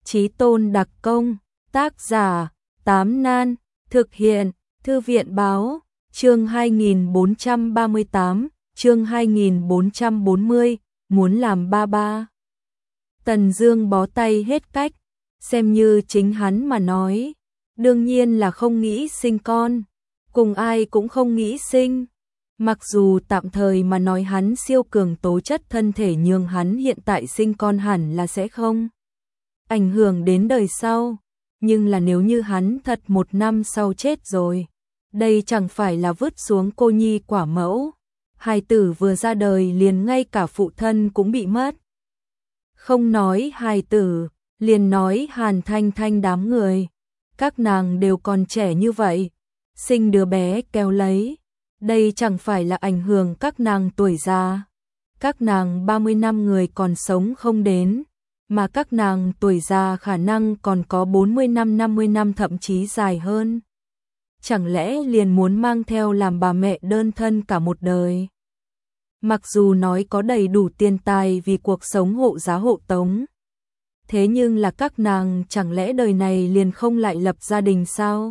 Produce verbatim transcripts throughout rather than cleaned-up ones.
Chí tôn đặc công, tác giả, Tám Nan, thực hiện, Thư viện báo, chương hai nghìn bốn trăm ba mươi tám, chương hai nghìn bốn trăm bốn mươi, muốn làm ba ba. Tần Dương bó tay hết cách, xem như chính hắn mà nói, đương nhiên là không nghĩ sinh con, cùng ai cũng không nghĩ sinh. Mặc dù tạm thời mà nói hắn siêu cường tố chất thân thể nhường hắn hiện tại sinh con hẳn là sẽ không ảnh hưởng đến đời sau, nhưng là nếu như hắn thật một năm sau chết rồi, đây chẳng phải là vứt xuống cô nhi quả mẫu, hài tử vừa ra đời liền ngay cả phụ thân cũng bị mất. Không nói hài tử, liền nói Hàn Thanh Thanh đám người, các nàng đều còn trẻ như vậy, sinh đứa bé kéo lấy, đây chẳng phải là ảnh hưởng các nàng tuổi già. Các nàng ba mươi năm người còn sống không đến, mà các nàng tuổi già khả năng còn có bốn mươi năm, năm mươi năm thậm chí dài hơn. Chẳng lẽ liền muốn mang theo làm bà mẹ đơn thân cả một đời? Mặc dù nói có đầy đủ tiền tài vì cuộc sống hộ giá hộ tống, thế nhưng là các nàng chẳng lẽ đời này liền không lại lập gia đình sao?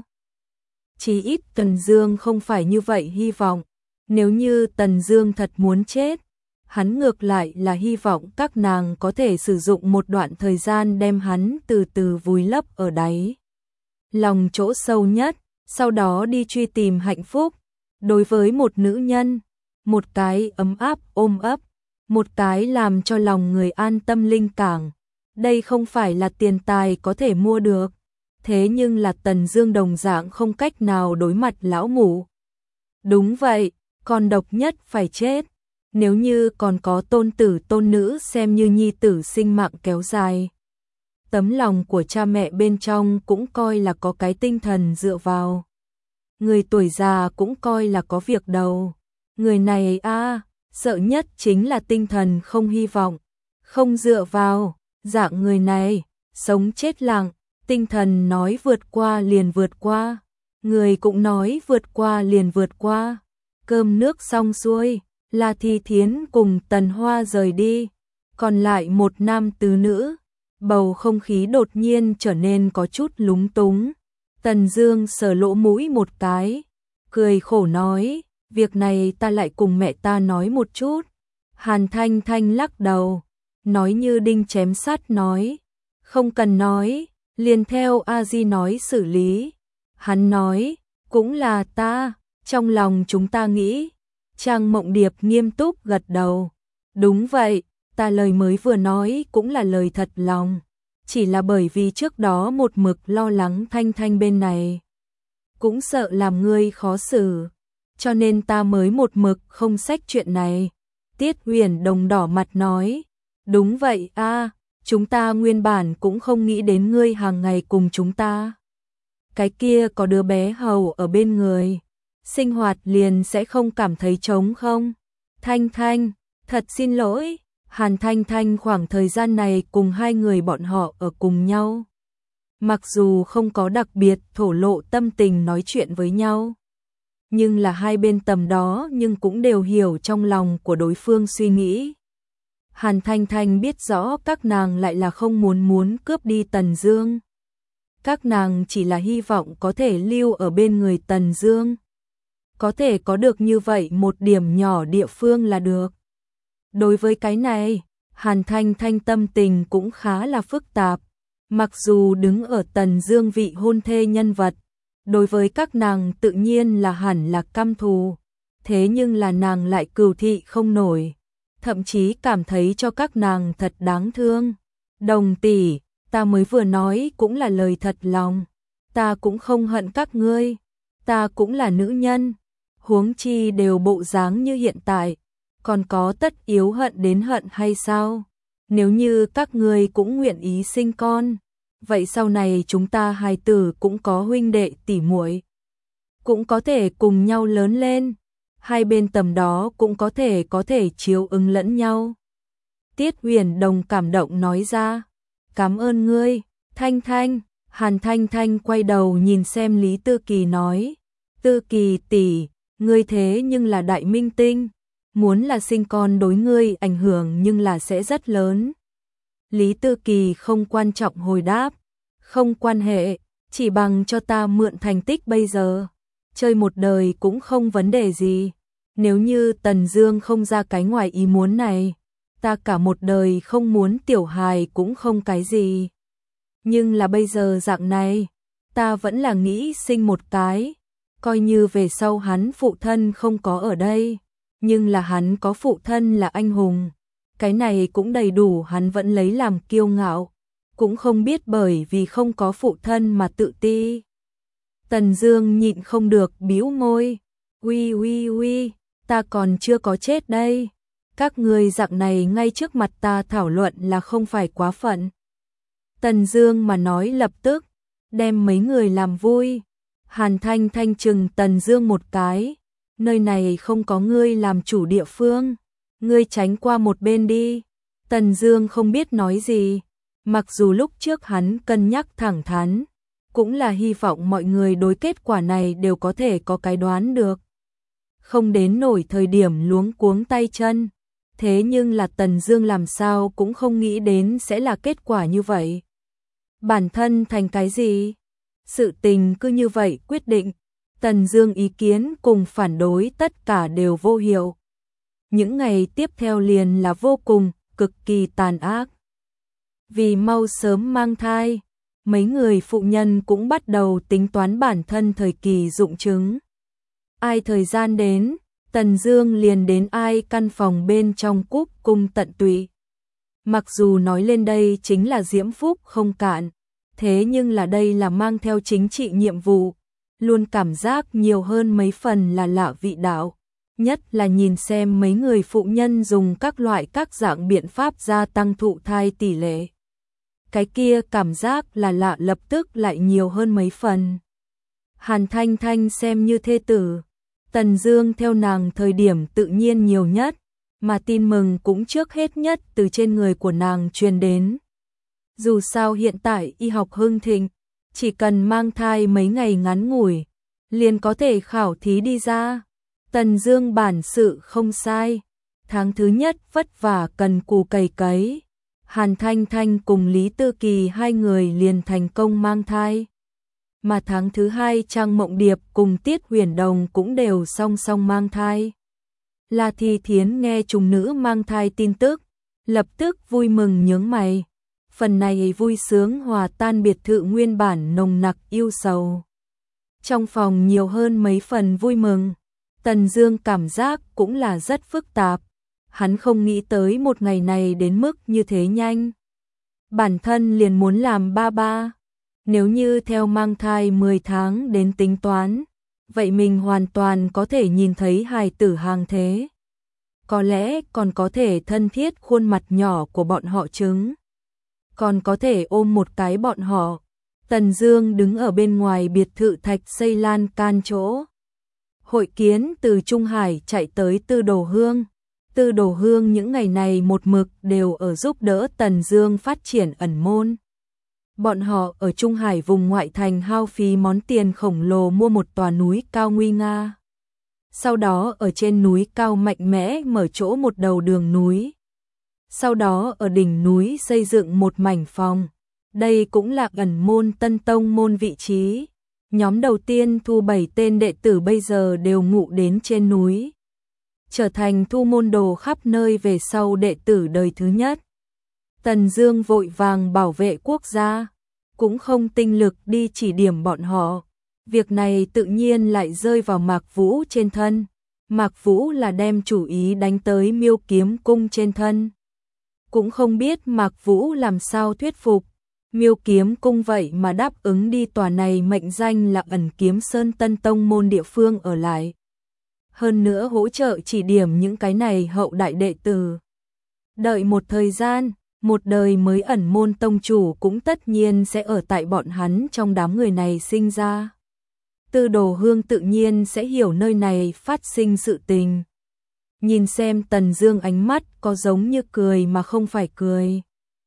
Chỉ ít Tần Dương không phải như vậy hy vọng, nếu như Tần Dương thật muốn chết, hắn ngược lại là hy vọng các nàng có thể sử dụng một đoạn thời gian đem hắn từ từ vùi lấp ở đáy lòng chỗ sâu nhất, sau đó đi truy tìm hạnh phúc. Đối với một nữ nhân, một cái ấm áp ôm ấp, một cái làm cho lòng người an tâm linh cảng, đây không phải là tiền tài có thể mua được. Thế nhưng là Tần Dương đồng dạng không cách nào đối mặt lão mụ. Đúng vậy, con độc nhất phải chết. Nếu như còn có tôn tử tôn nữ xem như nhi tử sinh mạng kéo dài. Tấm lòng của cha mẹ bên trong cũng coi là có cái tinh thần dựa vào. Người tuổi già cũng coi là có việc đầu. Người này a à, sợ nhất chính là tinh thần không hy vọng, không dựa vào. Dạng người này, sống chết lặng, tinh thần nói vượt qua liền vượt qua. Người cũng nói vượt qua liền vượt qua. Cơm nước xong xuôi, La Thi Thiến cùng Tần Hoa rời đi, còn lại một nam tứ nữ, bầu không khí đột nhiên trở nên có chút lúng túng. Tần Dương sờ lỗ mũi một cái, cười khổ nói, việc này ta lại cùng mẹ ta nói một chút. Hàn Thanh Thanh lắc đầu, nói như đinh chém sắt nói, không cần nói, liền theo A Di nói xử lý. Hắn nói, cũng là ta, trong lòng chúng ta nghĩ. Trang Mộng Điệp nghiêm túc gật đầu. Đúng vậy, ta lời mới vừa nói cũng là lời thật lòng. Chỉ là bởi vì trước đó một mực lo lắng Thanh Thanh bên này, cũng sợ làm ngươi khó xử, cho nên ta mới một mực không xách chuyện này. Tiết Huyền Đồng đỏ mặt nói, đúng vậy a, chúng ta nguyên bản cũng không nghĩ đến ngươi hàng ngày cùng chúng ta. Cái kia có đứa bé hầu ở bên người, sinh hoạt liền sẽ không cảm thấy trống không? Thanh Thanh, thật xin lỗi. Hàn Thanh Thanh khoảng thời gian này cùng hai người bọn họ ở cùng nhau. Mặc dù không có đặc biệt thổ lộ tâm tình nói chuyện với nhau, nhưng là hai bên tầm đó nhưng cũng đều hiểu trong lòng của đối phương suy nghĩ. Hàn Thanh Thanh biết rõ các nàng lại là không muốn muốn cướp đi Tần Dương. Các nàng chỉ là hy vọng có thể lưu ở bên người Tần Dương. Có thể có được như vậy một điểm nhỏ địa phương là được. Đối với cái này, Hàn Thanh Thanh tâm tình cũng khá là phức tạp. Mặc dù đứng ở Tần Dương vị hôn thê nhân vật, đối với các nàng tự nhiên là hẳn là căm thù, thế nhưng là nàng lại cừu thị không nổi, thậm chí cảm thấy cho các nàng thật đáng thương. Đồng tỷ, ta mới vừa nói cũng là lời thật lòng, ta cũng không hận các ngươi, ta cũng là nữ nhân, huống chi đều bộ dáng như hiện tại, còn có tất yếu hận đến hận hay sao? Nếu như các ngươi cũng nguyện ý sinh con, vậy sau này chúng ta hài tử cũng có huynh đệ tỷ muội, cũng có thể cùng nhau lớn lên, hai bên tầm đó cũng có thể có thể chiếu ứng lẫn nhau. Tiết Huyền Đồng cảm động nói ra, cảm ơn ngươi, Thanh Thanh. Hàn Thanh Thanh quay đầu nhìn xem Lý Tư Kỳ nói, Tư Kỳ tỷ, ngươi thế nhưng là đại minh tinh, muốn là sinh con đối ngươi ảnh hưởng nhưng là sẽ rất lớn. Lý Tư Kỳ không quan trọng hồi đáp, không quan hệ, chỉ bằng cho ta mượn thành tích bây giờ, chơi một đời cũng không vấn đề gì. Nếu như Tần Dương không ra cái ngoài ý muốn này, ta cả một đời không muốn tiểu hài cũng không cái gì. Nhưng là bây giờ dạng này, ta vẫn là nghĩ sinh một cái, coi như về sau hắn phụ thân không có ở đây, nhưng là hắn có phụ thân là anh hùng, cái này cũng đầy đủ hắn vẫn lấy làm kiêu ngạo, cũng không biết bởi vì không có phụ thân mà tự ti. Tần Dương nhịn không được bĩu môi, "Uy uy uy, ta còn chưa có chết đây. Các ngươi dạng này ngay trước mặt ta thảo luận là không phải quá phận." Tần Dương mà nói lập tức đem mấy người làm vui. Hàn Thanh Thanh chừng Tần Dương một cái, "Nơi này không có ngươi làm chủ địa phương, ngươi tránh qua một bên đi." Tần Dương không biết nói gì, mặc dù lúc trước hắn cân nhắc thẳng thắn, cũng là hy vọng mọi người đối kết quả này đều có thể có cái đoán được. Không đến nổi thời điểm luống cuống tay chân, thế nhưng là Tần Dương làm sao cũng không nghĩ đến sẽ là kết quả như vậy. Bản thân thành cái gì? Sự tình cứ như vậy quyết định, Tần Dương ý kiến cùng phản đối tất cả đều vô hiệu. Những ngày tiếp theo liền là vô cùng, cực kỳ tàn ác. Vì mau sớm mang thai, mấy người phụ nhân cũng bắt đầu tính toán bản thân thời kỳ dụng trứng. Ai thời gian đến, Tần Dương liền đến ai căn phòng bên trong cúc cung tận tụy. Mặc dù nói lên đây chính là diễm phúc không cạn, thế nhưng là đây là mang theo chính trị nhiệm vụ, luôn cảm giác nhiều hơn mấy phần là lạ vị đạo, nhất là nhìn xem mấy người phụ nhân dùng các loại các dạng biện pháp gia tăng thụ thai tỷ lệ. Cái kia cảm giác là lạ lập tức lại nhiều hơn mấy phần. Hàn Thanh Thanh xem như thê tử, Tần Dương theo nàng thời điểm tự nhiên nhiều nhất, mà tin mừng cũng trước hết nhất từ trên người của nàng truyền đến. Dù sao hiện tại y học hưng thịnh, chỉ cần mang thai mấy ngày ngắn ngủi, liền có thể khảo thí đi ra. Tần Dương bản sự không sai, tháng thứ nhất vất vả cần cù cày cấy, Hàn Thanh Thanh cùng Lý Tư Kỳ hai người liền thành công mang thai. Mà tháng thứ hai Trang Mộng Điệp cùng Tiết Huyền Đồng cũng đều song song mang thai. La Thi Thiến nghe trùng nữ mang thai tin tức, lập tức vui mừng nhướng mày. Phần này vui sướng hòa tan biệt thự nguyên bản nồng nặc yêu sầu. Trong phòng nhiều hơn mấy phần vui mừng, Tần Dương cảm giác cũng là rất phức tạp. Hắn không nghĩ tới một ngày này đến mức như thế nhanh. Bản thân liền muốn làm ba ba. Nếu như theo mang thai mười tháng đến tính toán, vậy mình hoàn toàn có thể nhìn thấy hài tử hàng thế. Có lẽ còn có thể thân thiết khuôn mặt nhỏ của bọn họ trứng. Còn có thể ôm một cái bọn họ. Tần Dương đứng ở bên ngoài biệt thự thạch xây lan can chỗ. Hội Kiến từ Trung Hải chạy tới Tư Đồ Hương. Tư Đồ Hương những ngày này một mực đều ở giúp đỡ Tần Dương phát triển ẩn môn. Bọn họ ở Trung Hải vùng ngoại thành hao phí món tiền khổng lồ mua một tòa núi cao nguy nga. Sau đó ở trên núi cao mạnh mẽ mở chỗ một đầu đường núi. Sau đó ở đỉnh núi xây dựng một mảnh phòng. Đây cũng là ẩn môn Tân Tông môn vị trí. Nhóm đầu tiên thu bảy tên đệ tử bây giờ đều ngụ đến trên núi, trở thành thu môn đồ khắp nơi về sau đệ tử đời thứ nhất. Tần Dương vội vàng bảo vệ quốc gia, cũng không tinh lực đi chỉ điểm bọn họ. Việc này tự nhiên lại rơi vào Mạc Vũ trên thân. Mạc Vũ là đem chủ ý đánh tới Miêu Kiếm Cung trên thân. Cũng không biết Mạc Vũ làm sao thuyết phục Miêu Kiếm Cung vậy mà đáp ứng đi tòa này mệnh danh là Ẩn Kiếm Sơn Tân Tông môn địa phương ở lại. Hơn nữa hỗ trợ chỉ điểm những cái này hậu đại đệ tử. Đợi một thời gian, một đời mới ẩn môn tông chủ cũng tất nhiên sẽ ở tại bọn hắn trong đám người này sinh ra. Tư Đồ Hương tự nhiên sẽ hiểu nơi này phát sinh sự tình. Nhìn xem Tần Dương ánh mắt có giống như cười mà không phải cười.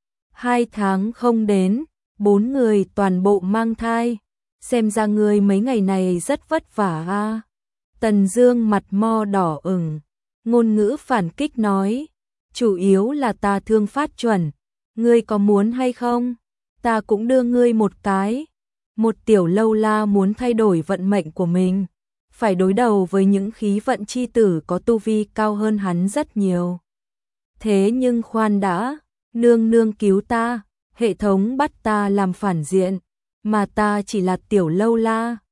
Hai tháng không đến, bốn người toàn bộ mang thai. Xem ra người mấy ngày này rất vất vả a. Tần Dương mặt mo đỏ ửng, ngôn ngữ phản kích nói, chủ yếu là ta thương phát chuẩn, Ngươi có muốn hay không? Ta cũng đưa ngươi một cái. Một tiểu lâu la muốn thay đổi vận mệnh của mình, phải đối đầu với những khí vận chi tử có tu vi cao hơn hắn rất nhiều. Thế nhưng khoan đã, nương nương cứu ta, hệ thống bắt ta làm phản diện, mà ta chỉ là tiểu lâu la.